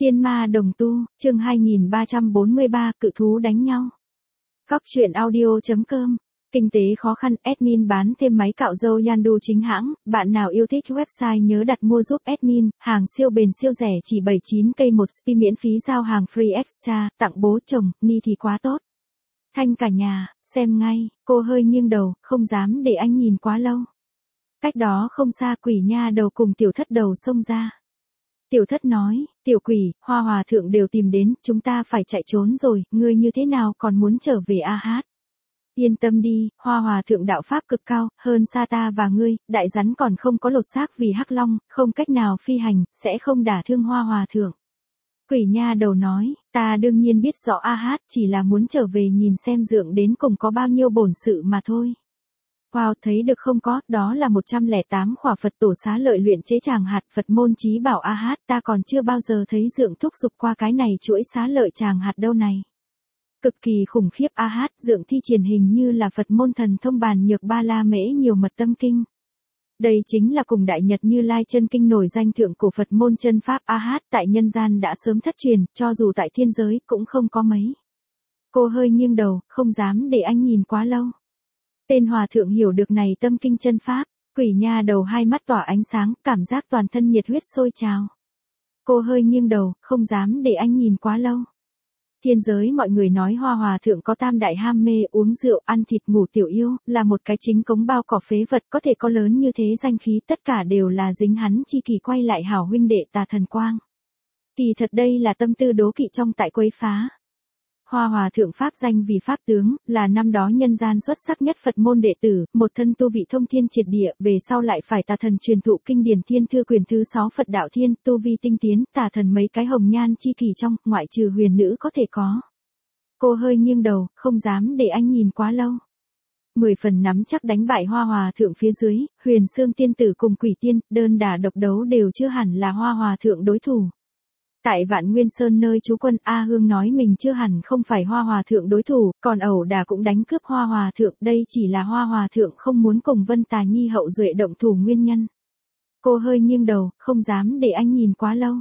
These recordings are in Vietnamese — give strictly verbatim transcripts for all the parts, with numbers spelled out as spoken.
Tiên ma đồng tu, chương hai nghìn ba trăm bốn mươi ba, cự thú đánh nhau. Góc truyện audio.com. Kinh tế khó khăn, admin bán thêm máy cạo râu Yandu chính hãng, bạn nào yêu thích website nhớ đặt mua giúp admin, hàng siêu bền siêu rẻ chỉ bảy mươi chín k một spi miễn phí giao hàng free extra, tặng bố chồng, ni thì quá tốt. Thanh cả nhà, xem ngay, cô hơi nghiêng đầu, không dám để anh nhìn quá lâu. Cách đó không xa quỷ nha đầu cùng tiểu thất đầu xông ra. Tiểu thất nói, tiểu quỷ, Hoa Hòa Thượng đều tìm đến, chúng ta phải chạy trốn rồi, ngươi như thế nào còn muốn trở về a hát? Yên tâm đi, Hoa Hòa Thượng đạo pháp cực cao, hơn xa ta và ngươi, đại rắn còn không có lột xác vì hắc long, không cách nào phi hành, sẽ không đả thương Hoa Hòa Thượng. Quỷ nha đầu nói, ta đương nhiên biết rõ a hát, chỉ là muốn trở về nhìn xem dượng đến cùng có bao nhiêu bổn sự mà thôi. Wow, thấy được không có, đó là một trăm lẻ tám khỏa Phật tổ xá lợi luyện chế tràng hạt Phật môn chí bảo a hát, ta còn chưa bao giờ thấy dượng thúc giục qua cái này chuỗi xá lợi tràng hạt đâu này. Cực kỳ khủng khiếp a hát, dượng thi triển hình như là Phật môn thần thông bàn nhược ba la mễ nhiều mật tâm kinh. Đây chính là cùng đại nhật Như Lai chân kinh nổi danh thượng cổ Phật môn chân pháp a hát, tại nhân gian đã sớm thất truyền, cho dù tại thiên giới cũng không có mấy. Cô hơi nghiêng đầu, không dám để anh nhìn quá lâu. Tên hòa thượng hiểu được này tâm kinh chân pháp, quỷ nha đầu hai mắt tỏa ánh sáng, cảm giác toàn thân nhiệt huyết sôi trào. Cô hơi nghiêng đầu, không dám để anh nhìn quá lâu. Thiên giới mọi người nói Hoa Hòa Thượng có tam đại ham mê, uống rượu, ăn thịt, ngủ tiểu yêu, là một cái chính cống bao cỏ phế vật, có thể có lớn như thế danh khí, tất cả đều là dính hắn chi kỳ quay lại hảo huynh đệ Tà Thần Quang. Kỳ thật đây là tâm tư đố kỵ trong tại quấy phá. Hoa Hòa Thượng pháp danh vì pháp tướng, là năm đó nhân gian xuất sắc nhất Phật môn đệ tử, một thân tu vị thông thiên triệt địa, về sau lại phải Tà Thần truyền thụ kinh điển Thiên Thư quyển thứ sáu Phật đạo thiên, tu vi tinh tiến, Tà Thần mấy cái hồng nhan chi kỳ trong, ngoại trừ huyền nữ có thể có. Cô hơi nghiêng đầu, không dám để anh nhìn quá lâu. Mười phần nắm chắc đánh bại Hoa Hòa Thượng phía dưới, Huyền Xương tiên tử cùng Quỷ Tiên, đơn đả độc đấu đều chưa hẳn là Hoa Hòa Thượng đối thủ. Tại Vạn Nguyên Sơn nơi trú quân A Hương nói mình chưa hẳn không phải Hoa Hòa Thượng đối thủ, còn ẩu đả cũng đánh cướp Hoa Hòa Thượng, đây chỉ là Hoa Hòa Thượng không muốn cùng Vân Tà Nhi hậu duệ động thủ nguyên nhân. Cô hơi nghiêng đầu, không dám để anh nhìn quá lâu.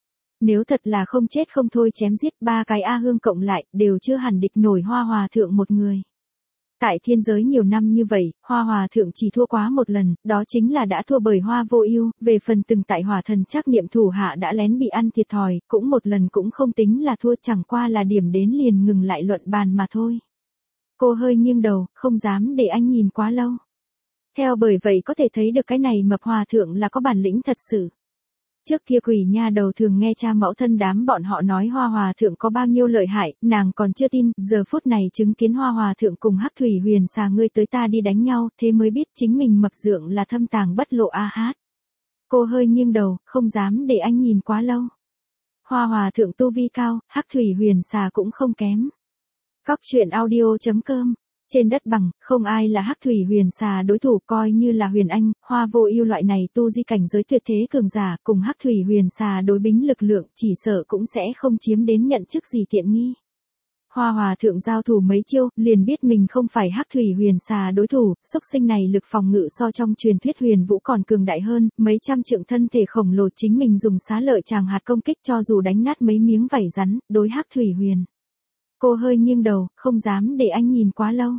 Nếu thật là không chết không thôi chém giết ba cái A Hương cộng lại, đều chưa hẳn địch nổi Hoa Hòa Thượng một người. Tại thiên giới nhiều năm như vậy, Hoa Hòa Thượng chỉ thua quá một lần, đó chính là đã thua bởi Hoa Vô Ưu, về phần từng tại Hỏa Thần Trắc Niệm thủ hạ đã lén bị ăn thiệt thòi, cũng một lần cũng không tính là thua, chẳng qua là điểm đến liền ngừng lại luận bàn mà thôi. Cô hơi nghiêng đầu, không dám để anh nhìn quá lâu. Theo bởi vậy có thể thấy được cái này mập Hòa Thượng là có bản lĩnh thật sự. Trước kia quỷ nha đầu thường nghe cha mẫu thân đám bọn họ nói Hoa Hòa Thượng có bao nhiêu lợi hại, nàng còn chưa tin, giờ phút này chứng kiến Hoa Hòa Thượng cùng Hắc Thủy Huyền xà ngươi tới ta đi đánh nhau, thế mới biết chính mình mập dượng là thâm tàng bất lộ a hát. Cô hơi nghiêng đầu, không dám để anh nhìn quá lâu. Hoa Hòa Thượng tu vi cao, Hắc Thủy Huyền xà cũng không kém. Góc truyện audio.com. Trên đất bằng, không ai là Hắc Thủy Huyền xà đối thủ, coi như là Huyền Anh, Hoa Vô Ưu loại này tu di cảnh giới tuyệt thế cường giả, cùng Hắc Thủy Huyền xà đối bính lực lượng, chỉ sợ cũng sẽ không chiếm đến nhận chức gì tiện nghi. Hoa Hòa Thượng giao thủ mấy chiêu, liền biết mình không phải Hắc Thủy Huyền xà đối thủ, xúc sinh này lực phòng ngự so trong truyền thuyết Huyền Vũ còn cường đại hơn, mấy trăm trượng thân thể khổng lồ chính mình dùng xá lợi tràng hạt công kích cho dù đánh nát mấy miếng vảy rắn, đối Hắc Thủy Huyền. Cô hơi nghiêng đầu, không dám để anh nhìn quá lâu.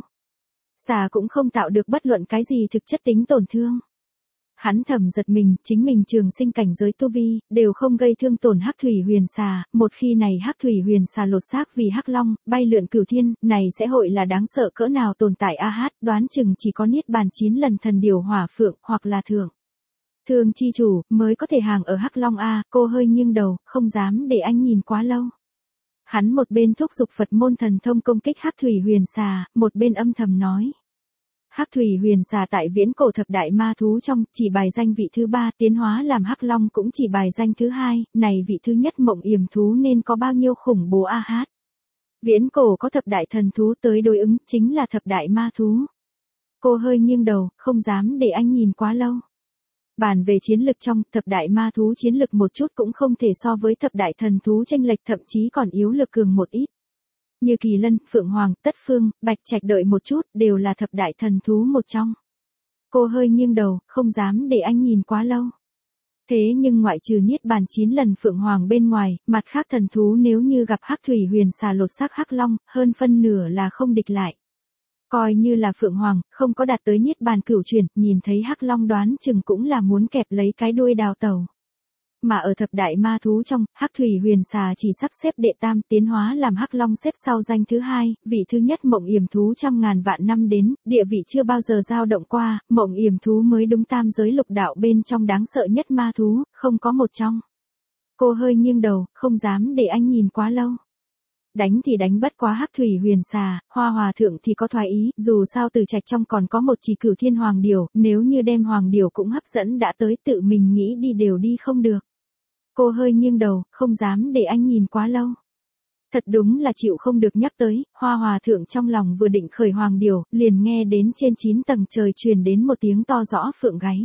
Xà cũng không tạo được bất luận cái gì thực chất tính tổn thương. Hắn thầm giật mình, chính mình trường sinh cảnh giới tu vi, đều không gây thương tổn Hắc Thủy Huyền xà, một khi này Hắc Thủy Huyền xà lột xác vì Hắc Long, bay lượn cửu thiên, này sẽ hội là đáng sợ cỡ nào tồn tại a hát, đoán chừng chỉ có niết bàn chín lần thần điều hỏa phượng, hoặc là thượng. Thường chi chủ, mới có thể hàng ở Hắc Long a, cô hơi nghiêng đầu, không dám để anh nhìn quá lâu. Hắn một bên thúc giục Phật môn thần thông công kích Hắc Thủy Huyền xà, một bên âm thầm nói. Hắc Thủy Huyền xà tại viễn cổ thập đại ma thú trong, chỉ bài danh vị thứ ba, tiến hóa làm Hắc Long cũng chỉ bài danh thứ hai, này vị thứ nhất mộng yểm thú nên có bao nhiêu khủng bố a hát. Viễn cổ có thập đại thần thú tới đối ứng, chính là thập đại ma thú. Cô hơi nghiêng đầu, không dám để anh nhìn quá lâu. Bàn về chiến lực trong, thập đại ma thú chiến lực một chút cũng không thể so với thập đại thần thú chênh lệch, thậm chí còn yếu lực cường một ít. Như Kỳ Lân, Phượng Hoàng, Tất Phương, Bạch Trạch đợi một chút, đều là thập đại thần thú một trong. Cô hơi nghiêng đầu, không dám để anh nhìn quá lâu. Thế nhưng ngoại trừ niết bàn chín lần phượng hoàng bên ngoài, mặt khác thần thú nếu như gặp hắc thủy huyền xà lột xác hắc long, hơn phân nửa là không địch lại. Coi như là phượng hoàng, không có đạt tới niết bàn cửu chuyển, nhìn thấy hắc long đoán chừng cũng là muốn kẹp lấy cái đuôi đào tẩu. Mà ở thập đại ma thú trong, hắc thủy huyền xà chỉ sắp xếp đệ tam, tiến hóa làm hắc long xếp sau danh thứ hai, vị thứ nhất mộng yểm thú trăm ngàn vạn năm đến, địa vị chưa bao giờ dao động qua, mộng yểm thú mới đúng tam giới lục đạo bên trong đáng sợ nhất ma thú, không có một trong. Cô hơi nghiêng đầu, không dám để anh nhìn quá lâu. Đánh thì đánh bất quá hắc thủy huyền xà, Hoa Hòa thượng thì có thoái ý, dù sao từ trạch trong còn có một chỉ cửu thiên hoàng điểu, nếu như đem hoàng điểu cũng hấp dẫn đã tới tự mình nghĩ đi đều đi không được. Cô hơi nghiêng đầu, không dám để anh nhìn quá lâu. Thật đúng là chịu không được nhắc tới, Hoa Hòa thượng trong lòng vừa định khởi hoàng điểu, liền nghe đến trên chín tầng trời truyền đến một tiếng to rõ phượng gáy.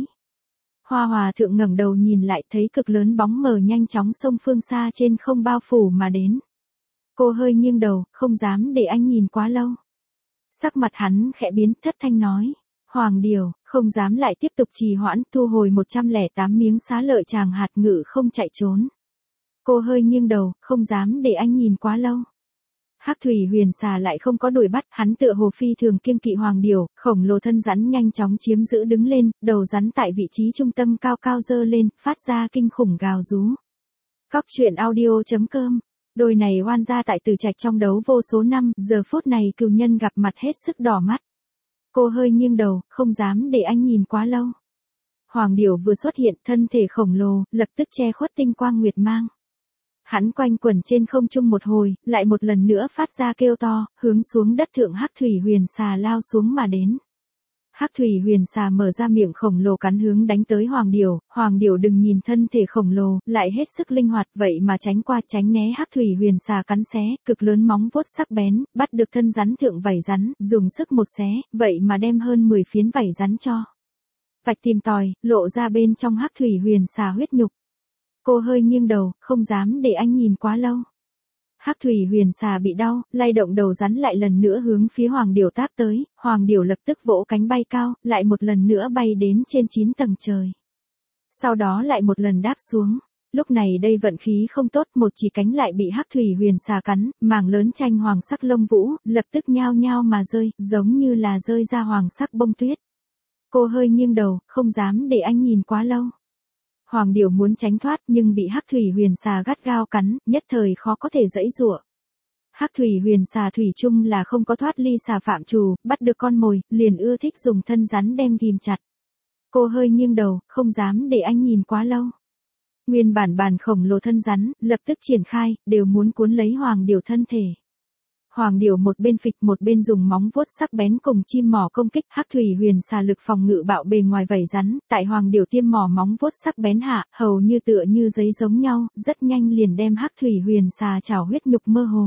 Hoa Hòa thượng ngẩng đầu nhìn lại thấy cực lớn bóng mờ nhanh chóng sông phương xa trên không bao phủ mà đến. Cô hơi nghiêng đầu, không dám để anh nhìn quá lâu. Sắc mặt hắn khẽ biến, thất thanh nói. Hoàng điểu, không dám lại tiếp tục trì hoãn, thu hồi một trăm lẻ tám miếng xá lợi tràng hạt ngự không chạy trốn. Cô hơi nghiêng đầu, không dám để anh nhìn quá lâu. Hắc thủy huyền xà lại không có đuổi bắt, hắn tựa hồ phi thường kiêng kỵ hoàng điểu, khổng lồ thân rắn nhanh chóng chiếm giữ đứng lên, đầu rắn tại vị trí trung tâm cao cao dơ lên, phát ra kinh khủng gào rú. Cóc truyện audio chấm com. Đôi này oan gia tại Từ Trạch trong đấu vô số năm, giờ phút này cừu nhân gặp mặt hết sức đỏ mắt. Cô hơi nghiêng đầu, không dám để anh nhìn quá lâu. Hoàng điểu vừa xuất hiện, thân thể khổng lồ, lập tức che khuất tinh quang nguyệt mang. Hắn quanh quẩn trên không trung một hồi, lại một lần nữa phát ra kêu to, hướng xuống đất thượng hắc thủy huyền xà lao xuống mà đến. Hắc thủy huyền xà mở ra miệng khổng lồ cắn hướng đánh tới hoàng điểu, hoàng điểu đừng nhìn thân thể khổng lồ, lại hết sức linh hoạt vậy mà tránh qua tránh né hắc thủy huyền xà cắn xé, cực lớn móng vuốt sắc bén, bắt được thân rắn thượng vảy rắn, dùng sức một xé, vậy mà đem hơn mười phiến vảy rắn cho. Vạch tìm tòi, lộ ra bên trong hắc thủy huyền xà huyết nhục. Cô hơi nghiêng đầu, không dám để anh nhìn quá lâu. Hắc thủy huyền xà bị đau, lay động đầu rắn lại lần nữa hướng phía hoàng điểu tác tới, hoàng điểu lập tức vỗ cánh bay cao, lại một lần nữa bay đến trên chín tầng trời. Sau đó lại một lần đáp xuống. Lúc này đây vận khí không tốt, một chỉ cánh lại bị hắc thủy huyền xà cắn, mảng lớn tranh hoàng sắc lông vũ, lập tức nhao nhao mà rơi, giống như là rơi ra hoàng sắc bông tuyết. Cô hơi nghiêng đầu, không dám để anh nhìn quá lâu. Hoàng điểu muốn tránh thoát nhưng bị hắc thủy huyền xà gắt gao cắn, nhất thời khó có thể giãy giụa. Hắc thủy huyền xà thủy chung là không có thoát ly xà phạm trù, bắt được con mồi, liền ưa thích dùng thân rắn đem ghim chặt. Cô hơi nghiêng đầu, không dám để anh nhìn quá lâu. Nguyên bản bàn khổng lồ thân rắn, lập tức triển khai, đều muốn cuốn lấy hoàng điểu thân thể. Hoàng điểu một bên phịch một bên dùng móng vuốt sắc bén cùng chim mỏ công kích, hắc thủy huyền xà lực phòng ngự bạo bề ngoài vảy rắn, tại hoàng điểu tiêm mỏ móng vuốt sắc bén hạ, hầu như tựa như giấy giống nhau, rất nhanh liền đem hắc thủy huyền xà chảo huyết nhục mơ hồ.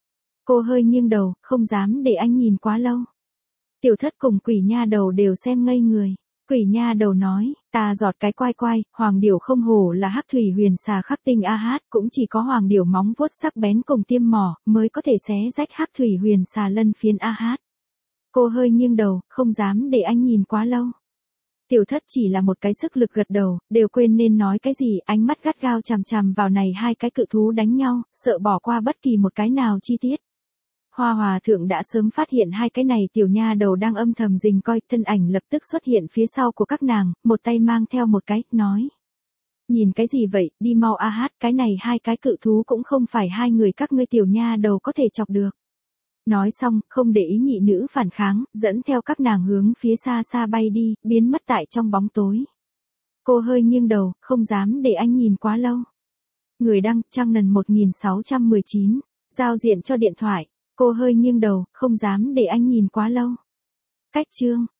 Cô hơi nghiêng đầu, không dám để anh nhìn quá lâu. Tiểu thất cùng quỷ nha đầu đều xem ngây người. Quỷ nha đầu nói, ta giọt cái quai quai, hoàng điểu không hổ là hắc thủy huyền xà khắc tinh a hát, cũng chỉ có hoàng điểu móng vuốt sắc bén cùng tiêm mỏ, mới có thể xé rách hắc thủy huyền xà lân phiến a hát. Cô hơi nghiêng đầu, không dám để anh nhìn quá lâu. Tiểu thất chỉ là một cái sức lực gật đầu, đều quên nên nói cái gì, ánh mắt gắt gao chằm chằm vào này hai cái cự thú đánh nhau, sợ bỏ qua bất kỳ một cái nào chi tiết. Hoa Hòa thượng đã sớm phát hiện hai cái này tiểu nha đầu đang âm thầm rình coi, thân ảnh lập tức xuất hiện phía sau của các nàng, một tay mang theo một cái, nói. Nhìn cái gì vậy, đi mau a hát, cái này hai cái cự thú cũng không phải hai người các ngươi tiểu nha đầu có thể chọc được. Nói xong, không để ý nhị nữ phản kháng, dẫn theo các nàng hướng phía xa xa bay đi, biến mất tại trong bóng tối. Cô hơi nghiêng đầu, không dám để anh nhìn quá lâu. Người đăng, trang nần một nghìn sáu trăm mười chín, giao diện cho điện thoại. Cô hơi nghiêng đầu, không dám để anh nhìn quá lâu. Cách chương